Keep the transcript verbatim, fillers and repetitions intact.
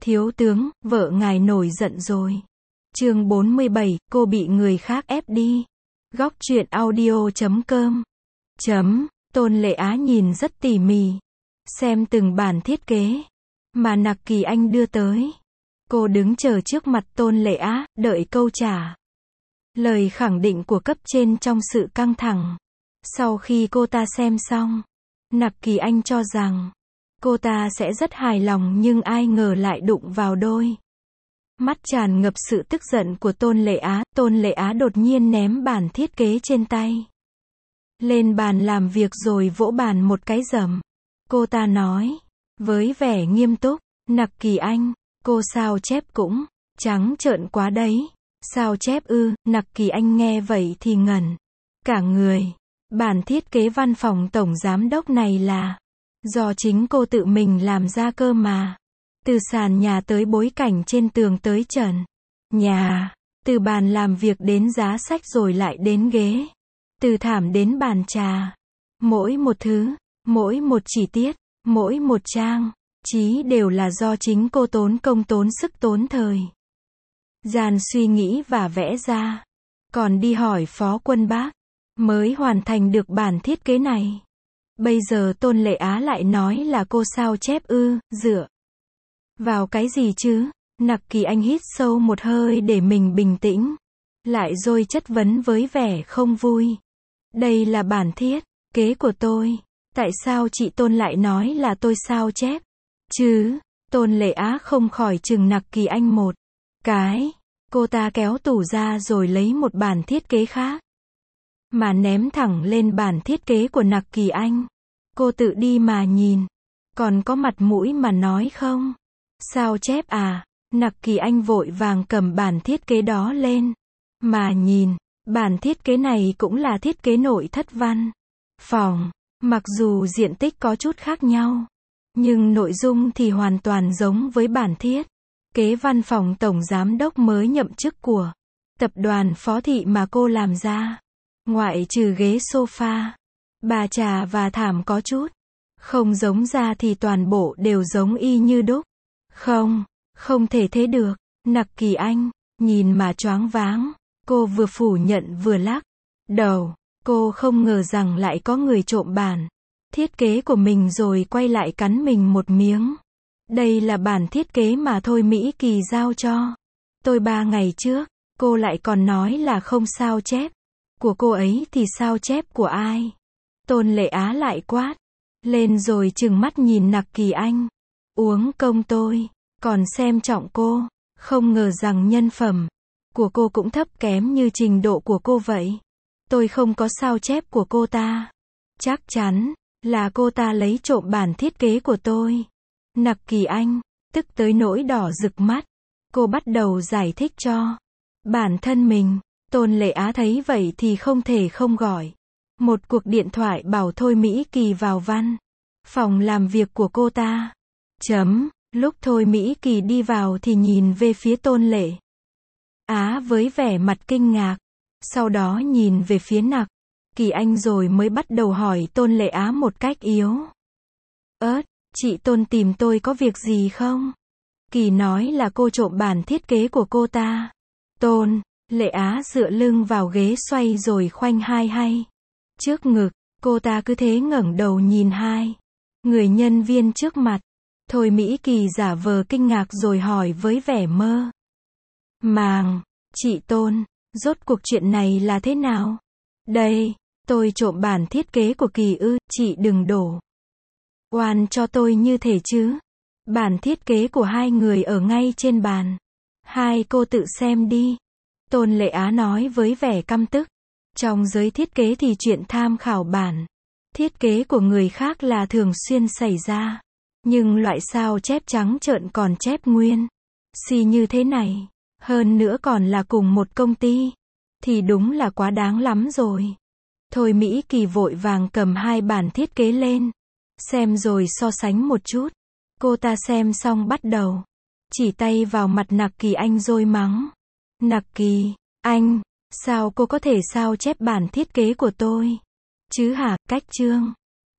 Thiếu tướng, vợ ngài nổi giận rồi. Chương bốn mươi bảy, cô bị người khác ép đi. Góc truyện audio chấm com. Chấm, Tôn Lệ Á nhìn rất tỉ mỉ. Xem từng bản thiết kế mà Nặc Kỳ Anh đưa tới. Cô đứng chờ trước mặt Tôn Lệ Á, đợi câu trả lời khẳng định của cấp trên trong sự căng thẳng. Sau khi cô ta xem xong, Nặc Kỳ Anh cho rằng cô ta sẽ rất hài lòng, nhưng ai ngờ lại đụng vào đôi mắt tràn ngập sự tức giận của Tôn Lệ Á. Tôn Lệ Á đột nhiên ném bản thiết kế trên tay lên bàn làm việc rồi vỗ bàn một cái rầm. Cô ta nói với vẻ nghiêm túc, Nặc Kỳ Anh, cô sao chép cũng trắng trợn quá đấy. Sao chép ư? Nặc Kỳ Anh nghe vậy thì ngẩn cả người. Bản thiết kế văn phòng tổng giám đốc này là do chính cô tự mình làm ra cơ mà. Từ sàn nhà tới bối cảnh trên tường tới trần nhà, từ bàn làm việc đến giá sách rồi lại đến ghế, từ thảm đến bàn trà. Mỗi một thứ, mỗi một chi tiết, mỗi một trang trí đều là do chính cô tốn công tốn sức tốn thời gian suy nghĩ và vẽ ra. Còn đi hỏi Phó Quân Bác mới hoàn thành được bản thiết kế này. Bây giờ Tôn Lệ Á lại nói là cô sao chép ư? Dựa vào cái gì chứ? Nặc Kỳ Anh hít sâu một hơi để mình bình tĩnh lại rồi chất vấn với vẻ không vui. Đây là bản thiết kế của tôi. Tại sao chị Tôn lại nói là tôi sao chép chứ? Tôn Lệ Á không khỏi chừng Nặc Kỳ Anh một cái. Cô ta kéo tủ ra rồi lấy một bản thiết kế khác mà ném thẳng lên bản thiết kế của Nặc Kỳ Anh. Cô tự đi mà nhìn, còn có mặt mũi mà nói không? Sao chép à? Nặc Kỳ Anh vội vàng cầm bản thiết kế đó lên mà nhìn. Bản thiết kế này cũng là thiết kế nội thất văn phòng, mặc dù diện tích có chút khác nhau, nhưng nội dung thì hoàn toàn giống với bản thiết kế văn phòng tổng giám đốc mới nhậm chức của tập đoàn Phó Thị mà cô làm ra. Ngoại trừ ghế sofa, bà trà và thảm có chút không giống ra thì toàn bộ đều giống y như đúc. Không, không thể thế được. Nặc Kỳ Anh nhìn mà choáng váng. Cô vừa phủ nhận vừa lắc đầu. Cô không ngờ rằng lại có người trộm bản thiết kế của mình rồi quay lại cắn mình một miếng. Đây là bản thiết kế mà Thôi Mỹ Kỳ giao cho tôi ba ngày trước. Cô lại còn nói là không sao chép của cô ấy thì sao chép của ai? Tôn Lệ Á lại quát lên rồi trừng mắt nhìn Nặc Kỳ Anh. Uống công tôi còn xem trọng cô, không ngờ rằng nhân phẩm của cô cũng thấp kém như trình độ của cô vậy. Tôi không có sao chép của cô ta. Chắc chắn là cô ta lấy trộm bản thiết kế của tôi. Nặc Kỳ Anh tức tới nỗi đỏ rực mắt. Cô bắt đầu giải thích cho bản thân mình. Tôn Lệ Á thấy vậy thì không thể không gọi một cuộc điện thoại bảo Thôi Mỹ Kỳ vào văn phòng làm việc của cô ta. Chấm, lúc Thôi Mỹ Kỳ đi vào thì nhìn về phía Tôn Lệ Á với vẻ mặt kinh ngạc, sau đó nhìn về phía Nặc Kỳ Anh rồi mới bắt đầu hỏi Tôn Lệ Á một cách yếu ớt, chị Tôn tìm tôi có việc gì không? Kỳ nói là cô trộm bản thiết kế của cô ta. Tôn Lệ Á dựa lưng vào ghế xoay rồi khoanh hai hay trước ngực. Cô ta cứ thế ngẩng đầu nhìn hai người nhân viên trước mặt. Thôi Mỹ Kỳ giả vờ kinh ngạc rồi hỏi với vẻ mơ màng, chị Tôn, rốt cuộc chuyện này là thế nào? Đây, tôi trộm bản thiết kế của Kỳ ư? Chị đừng đổ oan cho tôi như thế chứ. Bản thiết kế của hai người ở ngay trên bàn. Hai cô tự xem đi. Tôn Lệ Á nói với vẻ căm tức. Trong giới thiết kế thì chuyện tham khảo bản thiết kế của người khác là thường xuyên xảy ra. Nhưng loại sao chép trắng trợn còn chép nguyên si như thế này, hơn nữa còn là cùng một công ty, thì đúng là quá đáng lắm rồi. Thôi Mỹ Kỳ vội vàng cầm hai bản thiết kế lên xem rồi so sánh một chút. Cô ta xem xong bắt đầu chỉ tay vào mặt Nặc Kỳ Anh rồi mắng. Nặc Kỳ Anh, sao cô có thể sao chép bản thiết kế của tôi chứ hả? Cách chương